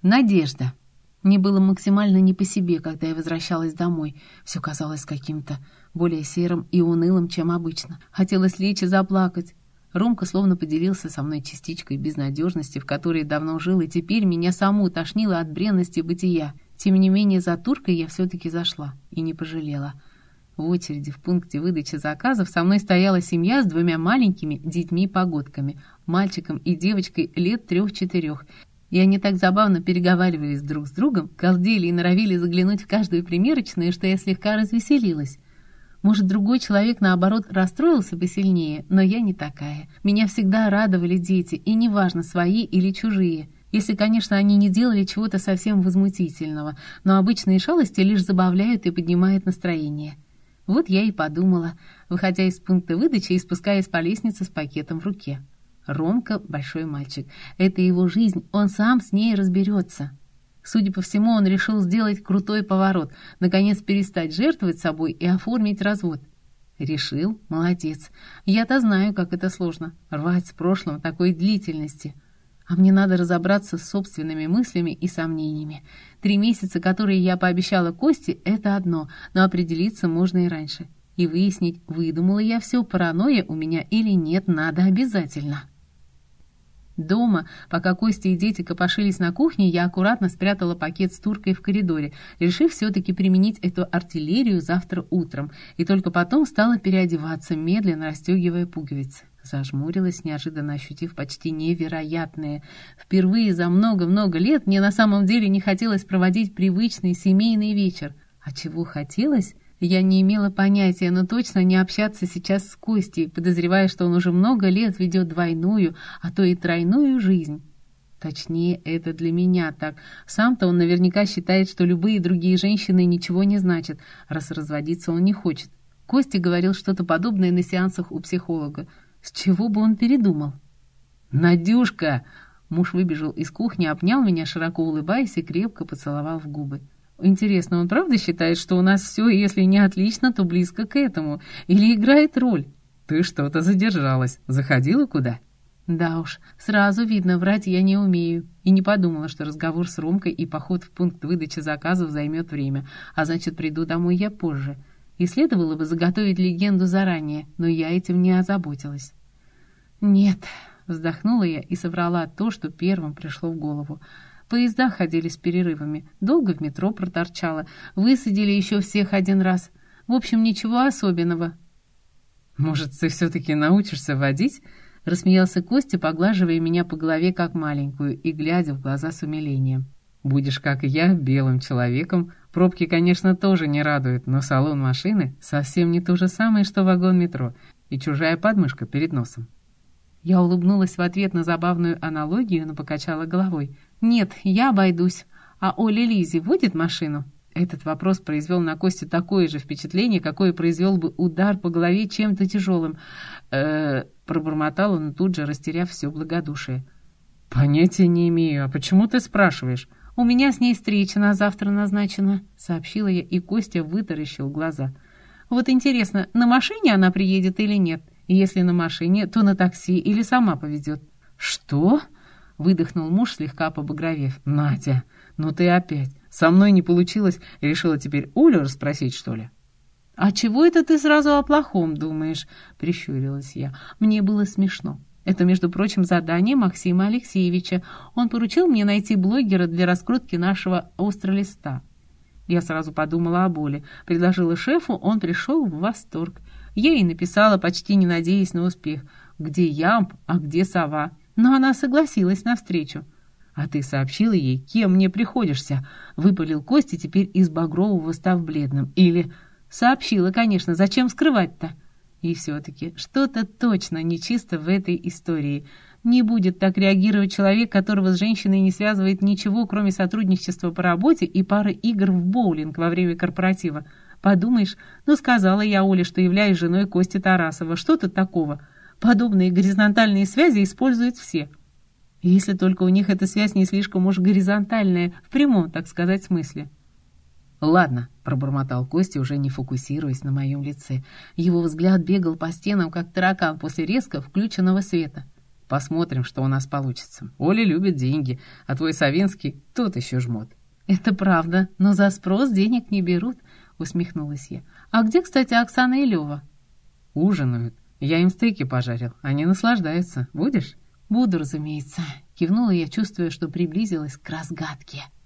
Надежда. Мне было максимально не по себе, когда я возвращалась домой. Все казалось каким-то более серым и унылым, чем обычно. Хотелось лечь и заплакать. Ромка словно поделился со мной частичкой безнадежности, в которой давно жил, и теперь меня саму тошнило от бренности бытия. Тем не менее, за туркой я все-таки зашла и не пожалела. В очереди в пункте выдачи заказов со мной стояла семья с 2 маленькими детьми-погодками, мальчиком и девочкой лет 3-4. И они так забавно переговаривались друг с другом, галдели и норовили заглянуть в каждую примерочную, что я слегка развеселилась. Может, другой человек, наоборот, расстроился бы сильнее, но я не такая. Меня всегда радовали дети, и неважно, свои или чужие. Если, конечно, они не делали чего-то совсем возмутительного, но обычные шалости лишь забавляют и поднимают настроение. Вот я и подумала, выходя из пункта выдачи и спускаясь по лестнице с пакетом в руке. Ромка — большой мальчик. Это его жизнь, он сам с ней разберется. Судя по всему, он решил сделать крутой поворот, наконец перестать жертвовать собой и оформить развод. Решил? Молодец. Я-то знаю, как это сложно — рвать с прошлым такой длительности. А мне надо разобраться с собственными мыслями и сомнениями. 3 месяца, которые я пообещала Косте, это одно, но определиться можно и раньше. И выяснить, выдумала я все, паранойя у меня или нет, надо обязательно. Дома, пока Костя и дети копошились на кухне, я аккуратно спрятала пакет с туркой в коридоре, решив все-таки применить эту артиллерию завтра утром, и только потом стала переодеваться, медленно расстегивая пуговицы. Зажмурилась, неожиданно ощутив почти невероятное. Впервые за много-много лет мне на самом деле не хотелось проводить привычный семейный вечер. А чего хотелось? Я не имела понятия, но точно не общаться сейчас с Костей, подозревая, что он уже много лет ведет двойную, а то и тройную жизнь. Точнее, это для меня так. Сам-то он наверняка считает, что любые другие женщины ничего не значат, раз разводиться он не хочет. Костя говорил что-то подобное на сеансах у психолога. С чего бы он передумал? «Надюшка!» Муж выбежал из кухни, обнял меня, широко улыбаясь, и крепко поцеловал в губы. Интересно, он правда считает, что у нас все, если не отлично, то близко к этому? Или играет роль? Ты что-то задержалась. Заходила куда? Да уж, сразу видно, врать я не умею. И не подумала, что разговор с Ромкой и поход в пункт выдачи заказов займет время, а значит, приду домой я позже. И следовало бы заготовить легенду заранее, но я этим не озаботилась. Нет, вздохнула я и соврала то, что первым пришло в голову. Поезда ходили с перерывами, долго в метро проторчала, высадили еще всех 1 раз. В общем, ничего особенного. «Может, ты все-таки научишься водить?» — рассмеялся Костя, поглаживая меня по голове как маленькую и глядя в глаза с умилением. «Будешь, как и я, белым человеком. Пробки, конечно, тоже не радуют, но салон машины совсем не то же самое, что вагон метро, и чужая подмышка перед носом». Я улыбнулась в ответ на забавную аналогию, но покачала головой. «Нет, я обойдусь. А Оля Лизи водит машину?» Этот вопрос произвел на Костю такое же впечатление, какое произвел бы удар по голове чем-то тяжелым. Пробормотал он, тут же растеряв все благодушие. «Понятия не имею. А почему ты спрашиваешь?» «У меня с ней встреча на завтра назначена», — сообщила я, и Костя вытаращил глаза. «Вот интересно, на машине она приедет или нет? Если на машине, то на такси или сама повезет». «Что?» — выдохнул муж, слегка побагровев. «Надя, ну ты опять. Со мной не получилось, решила теперь Олю расспросить, что ли?» «А чего это ты сразу о плохом думаешь?» — прищурилась я. Мне было смешно. Это, между прочим, задание Максима Алексеевича. Он поручил мне найти блогера для раскрутки нашего остролиста. Я сразу подумала о Оле, предложила шефу, он пришел в восторг. Я ей написала, почти не надеясь на успех. Где ямб, а где сова? Но она согласилась на встречу. «А ты сообщила ей, кем мне приходишься?» — выпалил Костя, теперь из багрового став бледным. Или «сообщила, конечно, зачем скрывать-то?» И все-таки что-то точно нечисто в этой истории. Не будет так реагировать человек, которого с женщиной не связывает ничего, кроме сотрудничества по работе и пары игр в боулинг во время корпоратива. Подумаешь, ну сказала я Оле, что являюсь женой Кости Тарасова. Что тут такого? Подобные горизонтальные связи используют все. Если только у них эта связь не слишком уж горизонтальная, в прямом, так сказать, смысле. «Ладно», — пробормотал Костя, уже не фокусируясь на моем лице. Его взгляд бегал по стенам, как таракан после резко включенного света. Посмотрим, что у нас получится. Оля любит деньги, а твой Савинский тот еще жмот». «Это правда, но за спрос денег не берут», — усмехнулась я. «А где, кстати, Оксана и Лёва?» «Ужинают. Я им стейки пожарил. Они наслаждаются. Будешь?» «Буду, разумеется», — кивнула я, чувствуя, что приблизилась к разгадке.